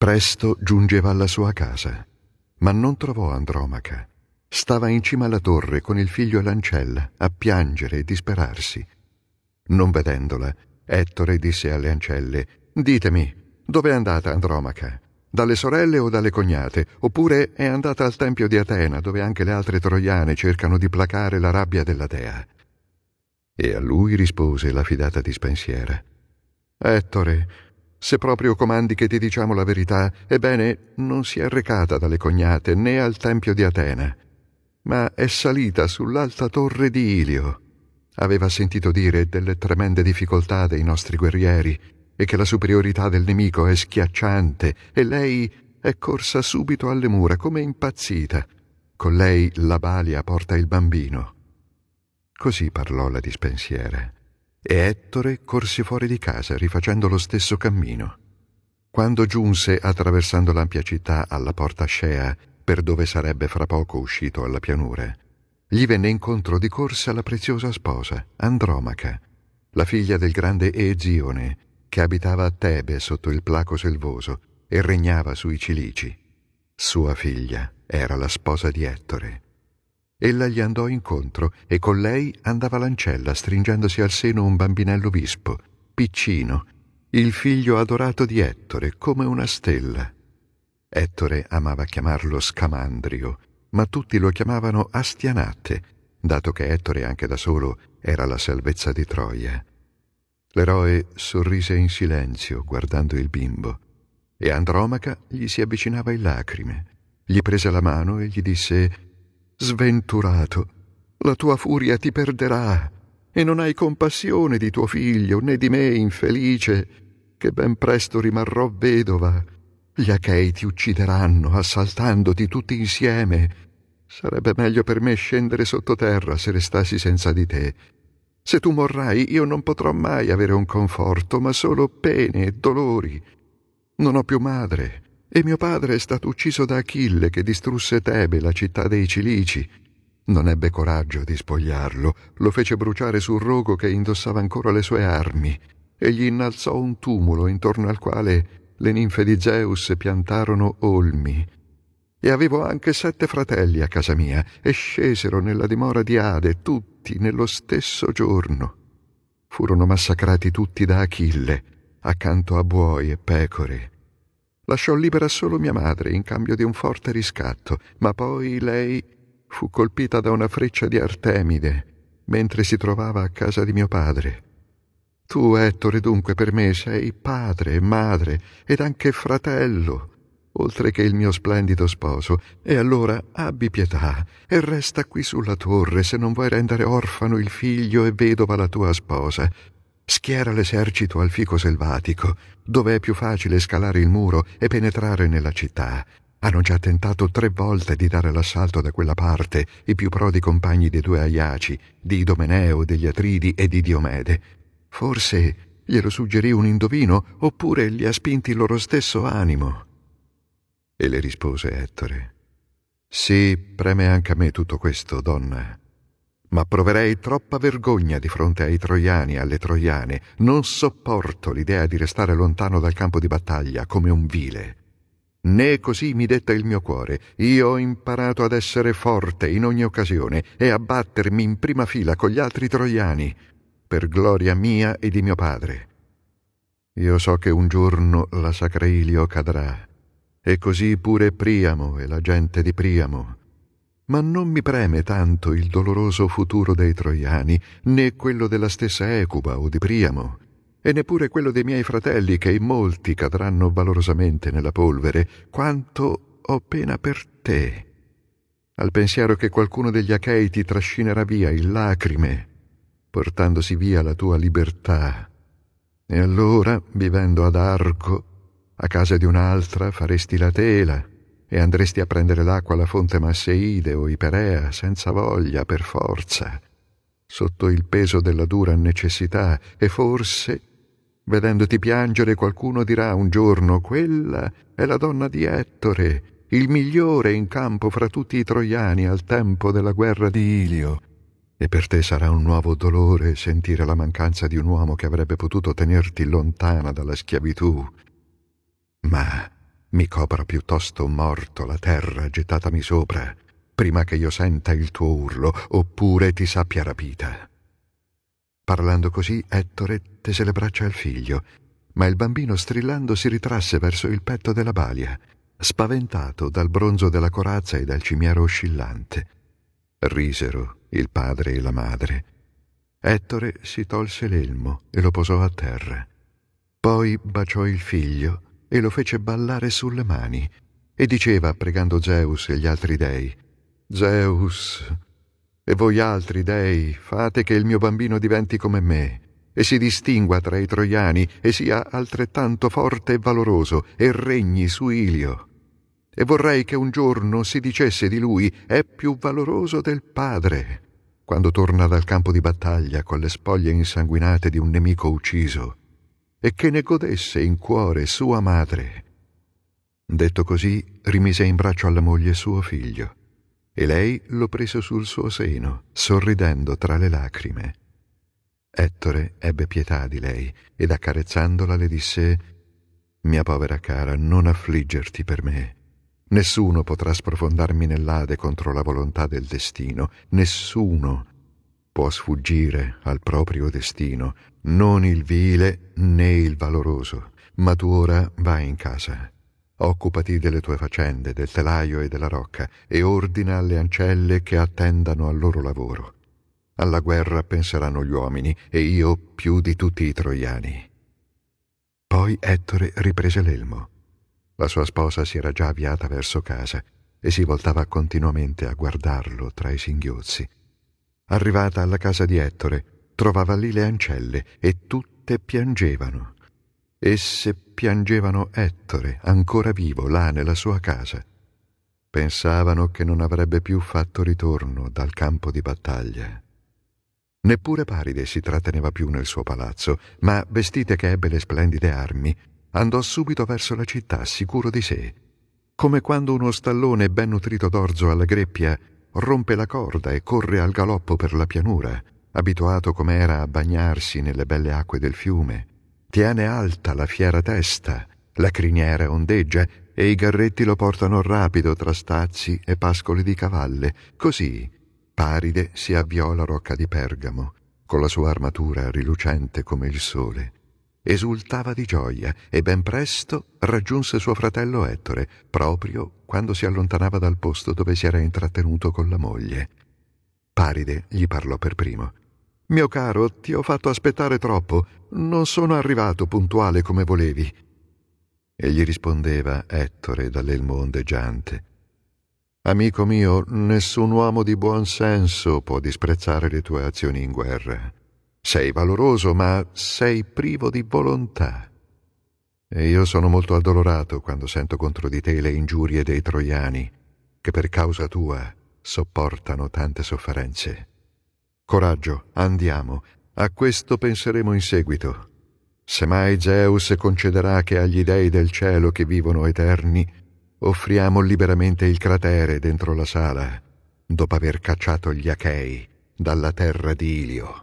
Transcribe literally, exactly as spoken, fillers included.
Presto giungeva alla sua casa, ma non trovò Andromaca. Stava in cima alla torre con il figlio e l'ancella, a piangere e disperarsi. Non vedendola, Ettore disse alle ancelle: «Ditemi, dove è andata Andromaca? Dalle sorelle o dalle cognate? Oppure è andata al tempio di Atena, dove anche le altre troiane cercano di placare la rabbia della dea?» E a lui rispose la fidata dispensiera: «Ettore, se proprio comandi che ti diciamo la verità, ebbene, non si è recata dalle cognate né al tempio di Atena, ma è salita sull'alta torre di Ilio. Aveva sentito dire delle tremende difficoltà dei nostri guerrieri e che la superiorità del nemico è schiacciante, e lei è corsa subito alle mura come impazzita. Con lei la balia porta il bambino». Così parlò la dispensiera, e Ettore corse fuori di casa rifacendo lo stesso cammino. Quando giunse, attraversando l'ampia città, alla porta Scea, per dove sarebbe fra poco uscito alla pianura, gli venne incontro di corsa la preziosa sposa, Andromaca, la figlia del grande Ezione, che abitava a Tebe sotto il Placo selvoso e regnava sui Cilici. Sua figlia era la sposa di Ettore. Ella gli andò incontro e con lei andava l'ancella, stringendosi al seno un bambinello vispo, piccino, il figlio adorato di Ettore, come una stella. Ettore amava chiamarlo Scamandrio, ma tutti lo chiamavano Astianate, dato che Ettore anche da solo era la salvezza di Troia. L'eroe sorrise in silenzio guardando il bimbo, e Andromaca gli si avvicinava in lacrime. Gli prese la mano e gli disse: «Sventurato, la tua furia ti perderà, e non hai compassione di tuo figlio, né di me infelice, che ben presto rimarrò vedova. Gli Achei ti uccideranno, assaltandoti tutti insieme. Sarebbe meglio per me scendere sottoterra se restassi senza di te. Se tu morrai, io non potrò mai avere un conforto, ma solo pene e dolori. Non ho più madre, e mio padre è stato ucciso da Achille, che distrusse Tebe, la città dei Cilici. Non ebbe coraggio di spogliarlo, lo fece bruciare sul rogo che indossava ancora le sue armi, e gli innalzò un tumulo intorno al quale le ninfe di Zeus piantarono olmi. E avevo anche sette fratelli a casa mia, e scesero nella dimora di Ade, tutti nello stesso giorno. Furono massacrati tutti da Achille, accanto a buoi e pecore. Lasciò libera solo mia madre in cambio di un forte riscatto, ma poi lei fu colpita da una freccia di Artemide mentre si trovava a casa di mio padre. Tu, Ettore, dunque per me sei padre e madre ed anche fratello, oltre che il mio splendido sposo, e allora abbi pietà e resta qui sulla torre se non vuoi rendere orfano il figlio e vedova la tua sposa. Schiera l'esercito al fico selvatico, dove è più facile scalare il muro e penetrare nella città. Hanno già tentato tre volte di dare l'assalto da quella parte i più prodi compagni dei due Aiaci, di Idomeneo, degli Atridi e di Diomede. Forse glielo suggerì un indovino, oppure li ha spinti il loro stesso animo». E le rispose Ettore: «Sì, preme anche a me tutto questo, donna, ma proverei troppa vergogna di fronte ai troiani e alle troiane. Non sopporto l'idea di restare lontano dal campo di battaglia come un vile. Né così mi detta il mio cuore. Io ho imparato ad essere forte in ogni occasione e a battermi in prima fila con gli altri troiani, per gloria mia e di mio padre. Io so che un giorno la sacra Ilio cadrà, e così pure Priamo e la gente di Priamo. Ma non mi preme tanto il doloroso futuro dei troiani, né quello della stessa Ecuba o di Priamo, e neppure quello dei miei fratelli, che in molti cadranno valorosamente nella polvere, quanto ho pena per te, al pensiero che qualcuno degli Achei ti trascinerà via in lacrime, portandosi via la tua libertà. E allora, vivendo ad Arco, a casa di un'altra faresti la tela, e andresti a prendere l'acqua alla fonte Masseide o Iperea senza voglia, per forza, sotto il peso della dura necessità, e forse, vedendoti piangere, qualcuno dirà un giorno: «Quella è la donna di Ettore, il migliore in campo fra tutti i troiani al tempo della guerra di Ilio». E per te sarà un nuovo dolore sentire la mancanza di un uomo che avrebbe potuto tenerti lontana dalla schiavitù. Ma mi copra piuttosto morto la terra gettatami sopra, prima che io senta il tuo urlo, oppure ti sappia rapita». Parlando così, Ettore tese le braccia al figlio, ma il bambino strillando si ritrasse verso il petto della balia, spaventato dal bronzo della corazza e dal cimiero oscillante. Risero il padre e la madre. Ettore si tolse l'elmo e lo posò a terra. Poi baciò il figlio e lo fece ballare sulle mani e diceva, pregando Zeus e gli altri dei: «Zeus, e voi altri dei, fate che il mio bambino diventi come me e si distingua tra i troiani e sia altrettanto forte e valoroso e regni su Ilio. E vorrei che un giorno si dicesse di lui: è più valoroso del padre, quando torna dal campo di battaglia con le spoglie insanguinate di un nemico ucciso, e che ne godesse in cuore sua madre». Detto così, rimise in braccio alla moglie suo figlio, e lei lo prese sul suo seno, sorridendo tra le lacrime. Ettore ebbe pietà di lei, ed accarezzandola le disse: «Mia povera cara, non affliggerti per me. Nessuno potrà sprofondarmi nell'Ade contro la volontà del destino. Nessuno può sfuggire al proprio destino, non il vile né il valoroso. Ma tu ora vai in casa. Occupati delle tue faccende, del telaio e della rocca, e ordina alle ancelle che attendano al loro lavoro. Alla guerra penseranno gli uomini, e io più di tutti i troiani». Poi Ettore riprese l'elmo. La sua sposa si era già avviata verso casa e si voltava continuamente a guardarlo tra i singhiozzi. Arrivata alla casa di Ettore, trovava lì le ancelle e tutte piangevano. Esse piangevano Ettore, ancora vivo, là nella sua casa. Pensavano che non avrebbe più fatto ritorno dal campo di battaglia. Neppure Paride si tratteneva più nel suo palazzo, ma, vestite che ebbe le splendide armi, andò subito verso la città, sicuro di sé, come quando uno stallone ben nutrito d'orzo alla greppia rompe la corda e corre al galoppo per la pianura, abituato come era a bagnarsi nelle belle acque del fiume. Tiene alta la fiera testa, la criniera ondeggia e i garretti lo portano rapido tra stazzi e pascoli di cavalle. Così Paride si avviò alla rocca di Pergamo, con la sua armatura rilucente come il sole. Esultava di gioia e ben presto raggiunse suo fratello Ettore, proprio quando si allontanava dal posto dove si era intrattenuto con la moglie. Paride gli parlò per primo. «Mio caro, ti ho fatto aspettare troppo. Non sono arrivato puntuale come volevi». E gli rispondeva Ettore dall'elmo ondeggiante: «Amico mio, nessun uomo di buon senso può disprezzare le tue azioni in guerra. Sei valoroso, ma sei privo di volontà. E io sono molto addolorato quando sento contro di te le ingiurie dei troiani, che per causa tua sopportano tante sofferenze. Coraggio, andiamo, a questo penseremo in seguito. Se mai Zeus concederà che agli dei del cielo che vivono eterni offriamo liberamente il cratere dentro la sala, dopo aver cacciato gli Achei dalla terra di Ilio».